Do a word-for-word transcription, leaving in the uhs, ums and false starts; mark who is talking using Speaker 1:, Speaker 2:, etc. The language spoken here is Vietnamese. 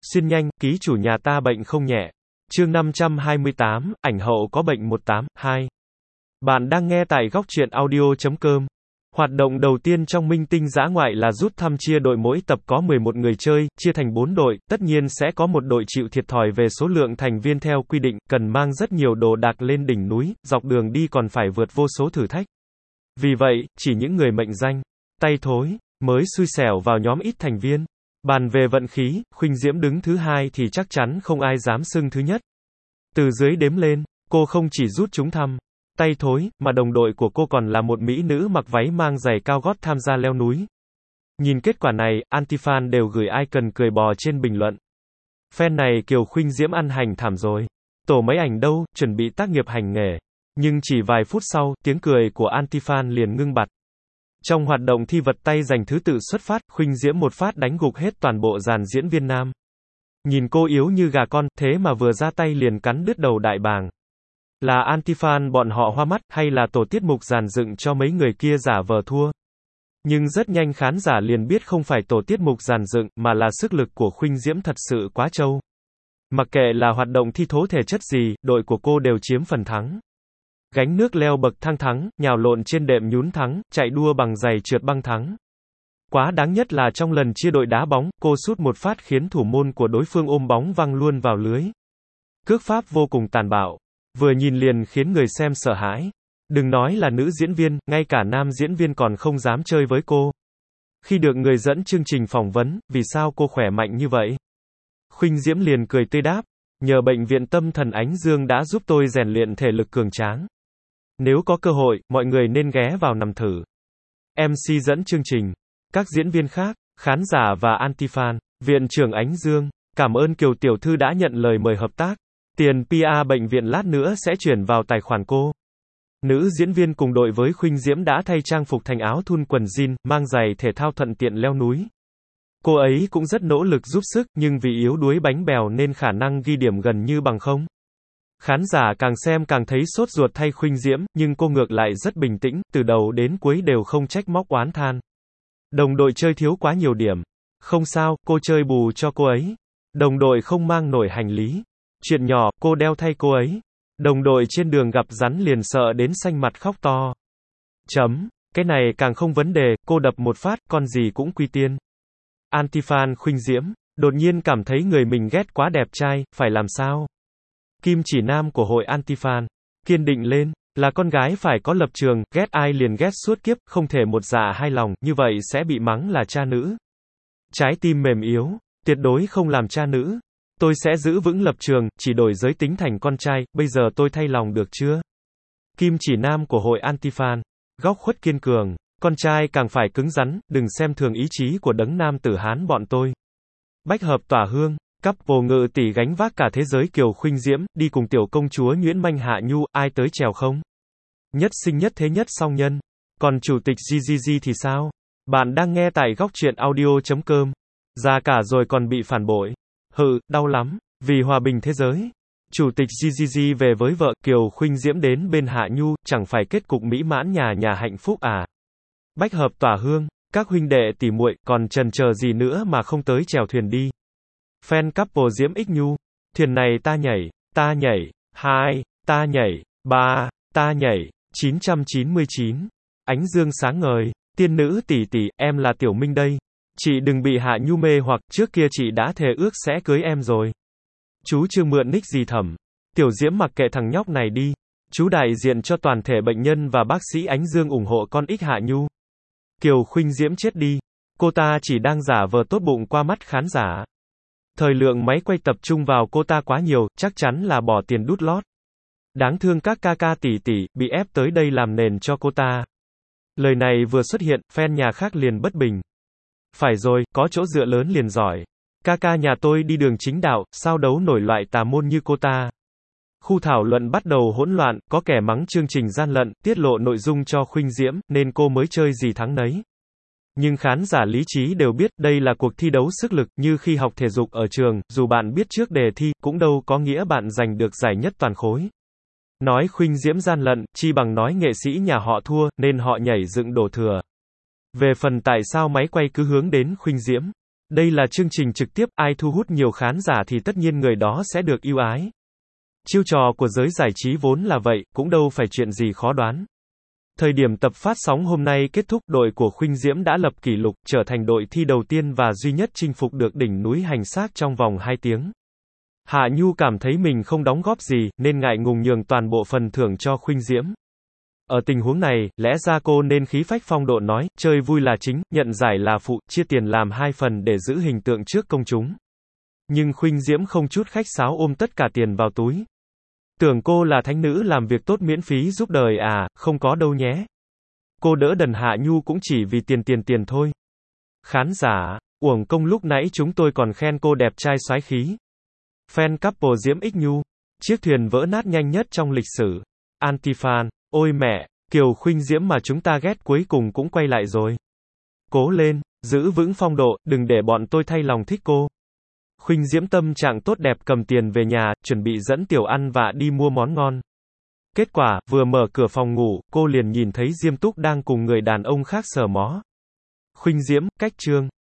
Speaker 1: Xin nhanh, ký chủ nhà ta bệnh không nhẹ. Chương năm trăm hai mươi tám, ảnh hậu có bệnh một tám, hai. Bạn đang nghe tại góc truyện audio chấm com. Hoạt động đầu tiên trong Minh Tinh dã ngoại là rút thăm chia đội, mỗi tập có mười một người chơi, chia thành bốn đội, tất nhiên sẽ có một đội chịu thiệt thòi về số lượng thành viên theo quy định, cần mang rất nhiều đồ đạc lên đỉnh núi, dọc đường đi còn phải vượt vô số thử thách. Vì vậy, chỉ những người mệnh danh, tay thối, mới xui xẻo vào nhóm ít thành viên. Bàn về vận khí, Khuynh Diễm đứng thứ hai thì chắc chắn không ai dám xưng thứ nhất. Từ dưới đếm lên, cô không chỉ rút trúng thăm tay thối, mà đồng đội của cô còn là một mỹ nữ mặc váy mang giày cao gót tham gia leo núi. Nhìn kết quả này, anti-fan đều gửi icon cười bò trên bình luận. Fan này Kiều Khuynh Diễm ăn hành thảm rồi. Tổ mấy ảnh đâu, chuẩn bị tác nghiệp hành nghề. Nhưng chỉ vài phút sau, tiếng cười của anti-fan liền ngưng bặt. Trong hoạt động thi vật tay giành thứ tự xuất phát, Khuynh Diễm một phát đánh gục hết toàn bộ dàn diễn viên nam. Nhìn cô yếu như gà con, thế mà vừa ra tay liền cắn đứt đầu đại bàng. Là anti-fan bọn họ hoa mắt, hay là tổ tiết mục dàn dựng cho mấy người kia giả vờ thua? Nhưng rất nhanh khán giả liền biết không phải tổ tiết mục dàn dựng, mà là sức lực của Khuynh Diễm thật sự quá trâu. Mặc kệ là hoạt động thi thố thể chất gì, đội của cô đều chiếm phần thắng. Gánh nước leo bậc thang thắng, nhào lộn trên đệm nhún thắng, chạy đua bằng giày trượt băng thắng. Quá đáng nhất là trong lần chia đội đá bóng, cô sút một phát khiến thủ môn của đối phương ôm bóng văng luôn vào lưới. Cước pháp vô cùng tàn bạo, vừa nhìn liền khiến người xem sợ hãi. Đừng nói là nữ diễn viên, ngay cả nam diễn viên còn không dám chơi với cô. Khi được người dẫn chương trình phỏng vấn, vì sao cô khỏe mạnh như vậy? Khuynh Diễm liền cười tươi đáp, nhờ bệnh viện tâm thần Ánh Dương đã giúp tôi rèn luyện thể lực cường tráng. Nếu có cơ hội, mọi người nên ghé vào nằm thử. em xê dẫn chương trình, các diễn viên khác, khán giả và anti-fan, viện trưởng Ánh Dương, cảm ơn Kiều tiểu thư đã nhận lời mời hợp tác. Tiền pê e bệnh viện lát nữa sẽ chuyển vào tài khoản cô. Nữ diễn viên cùng đội với Khuynh Diễm đã thay trang phục thành áo thun quần jean, mang giày thể thao thuận tiện leo núi. Cô ấy cũng rất nỗ lực giúp sức, nhưng vì yếu đuối bánh bèo nên khả năng ghi điểm gần như bằng không. Khán giả càng xem càng thấy sốt ruột thay Khuynh Diễm, nhưng cô ngược lại rất bình tĩnh, từ đầu đến cuối đều không trách móc oán than. Đồng đội chơi thiếu quá nhiều điểm. Không sao, cô chơi bù cho cô ấy. Đồng đội không mang nổi hành lý. Chuyện nhỏ, cô đeo thay cô ấy. Đồng đội trên đường gặp rắn liền sợ đến xanh mặt khóc to. Chấm. Cái này càng không vấn đề, cô đập một phát, con gì cũng quy tiên. Anti-fan Khuynh Diễm, đột nhiên cảm thấy người mình ghét quá đẹp trai, phải làm sao? Kim chỉ nam của hội anti-fan, kiên định lên, là con gái phải có lập trường, ghét ai liền ghét suốt kiếp, không thể một dạ hai lòng, như vậy sẽ bị mắng là cha nữ. Trái tim mềm yếu, tuyệt đối không làm cha nữ. Tôi sẽ giữ vững lập trường, chỉ đổi giới tính thành con trai, bây giờ tôi thay lòng được chưa? Kim chỉ nam của hội anti-fan, góc khuất kiên cường, con trai càng phải cứng rắn, đừng xem thường ý chí của đấng nam tử Hán bọn tôi. Bách hợp tỏa hương, couple ngự tỷ gánh vác cả thế giới Kiều Khuynh Diễm, đi cùng tiểu công chúa Nguyễn Manh Hạ Nhu, ai tới chèo không? Nhất sinh nhất thế nhất song nhân. Còn chủ tịch giê giê giê thì sao? Bạn đang nghe tại góc truyện audio chấm com. Già cả rồi còn bị phản bội. Hự, đau lắm. Vì hòa bình thế giới. Chủ tịch giê giê giê về với vợ, Kiều Khuynh Diễm đến bên Hạ Nhu, chẳng phải kết cục mỹ mãn nhà nhà hạnh phúc à? Bách hợp tỏa hương, các huynh đệ tỷ muội, còn chần chờ gì nữa mà không tới chèo thuyền đi. Fan couple Diễm Ích Nhu, thuyền này ta nhảy, ta nhảy, hai, ta nhảy, ba, ta nhảy, chín trăm chín mươi chín. Ánh Dương sáng ngời, tiên nữ tỷ tỷ, em là Tiểu Minh đây. Chị đừng bị Hạ Nhu mê hoặc, trước kia chị đã thề ước sẽ cưới em rồi. Chú chưa mượn nick gì thầm. Tiểu Diễm mặc kệ thằng nhóc này đi. Chú đại diện cho toàn thể bệnh nhân và bác sĩ Ánh Dương ủng hộ con ích Hạ Nhu. Kiều Khuynh Diễm chết đi. Cô ta chỉ đang giả vờ tốt bụng qua mắt khán giả. Thời lượng máy quay tập trung vào cô ta quá nhiều, chắc chắn là bỏ tiền đút lót. Đáng thương các ca ca tỷ tỷ, bị ép tới đây làm nền cho cô ta. Lời này vừa xuất hiện, fan nhà khác liền bất bình. Phải rồi, có chỗ dựa lớn liền giỏi. Ca ca nhà tôi đi đường chính đạo, sao đấu nổi loại tà môn như cô ta. Khu thảo luận bắt đầu hỗn loạn, có kẻ mắng chương trình gian lận, tiết lộ nội dung cho Khuynh Diễm, nên cô mới chơi gì thắng nấy. Nhưng khán giả lý trí đều biết, đây là cuộc thi đấu sức lực, như khi học thể dục ở trường, dù bạn biết trước đề thi, cũng đâu có nghĩa bạn giành được giải nhất toàn khối. Nói Khuynh Diễm gian lận, chi bằng nói nghệ sĩ nhà họ thua, nên họ nhảy dựng đổ thừa. Về phần tại sao máy quay cứ hướng đến Khuynh Diễm, Đây là chương trình trực tiếp, ai thu hút nhiều khán giả thì tất nhiên người đó sẽ được ưu ái. Chiêu trò của giới giải trí vốn là vậy, cũng đâu phải chuyện gì khó đoán. Thời điểm tập phát sóng hôm nay kết thúc, đội của Khuynh Diễm đã lập kỷ lục, trở thành đội thi đầu tiên và duy nhất chinh phục được đỉnh núi Hành Xác trong vòng hai tiếng. Hạ Nhu cảm thấy mình không đóng góp gì, nên ngại ngùng nhường toàn bộ phần thưởng cho Khuynh Diễm. Ở tình huống này, lẽ ra cô nên khí phách phong độ nói, chơi vui là chính, nhận giải là phụ, chia tiền làm hai phần để giữ hình tượng trước công chúng. Nhưng Khuynh Diễm không chút khách sáo ôm tất cả tiền vào túi. Tưởng cô là thánh nữ làm việc tốt miễn phí giúp đời à, không có đâu nhé. Cô đỡ đần Hạ Nhu cũng chỉ vì tiền tiền tiền thôi. Khán giả, uổng công lúc nãy chúng tôi còn khen cô đẹp trai soái khí. Fan couple Diễm X Nhu. Chiếc thuyền vỡ nát nhanh nhất trong lịch sử. Anti-fan. Ôi mẹ, Kiều Khuynh Diễm mà chúng ta ghét cuối cùng cũng quay lại rồi. Cố lên, giữ vững phong độ, đừng để bọn tôi thay lòng thích cô. Khuynh Diễm tâm trạng tốt đẹp cầm tiền về nhà, chuẩn bị dẫn Tiểu ăn vạ đi mua món ngon. Kết quả, vừa mở cửa phòng ngủ, cô liền nhìn thấy Diêm Túc đang cùng người đàn ông khác sờ mó. Khuynh Diễm, cách chương.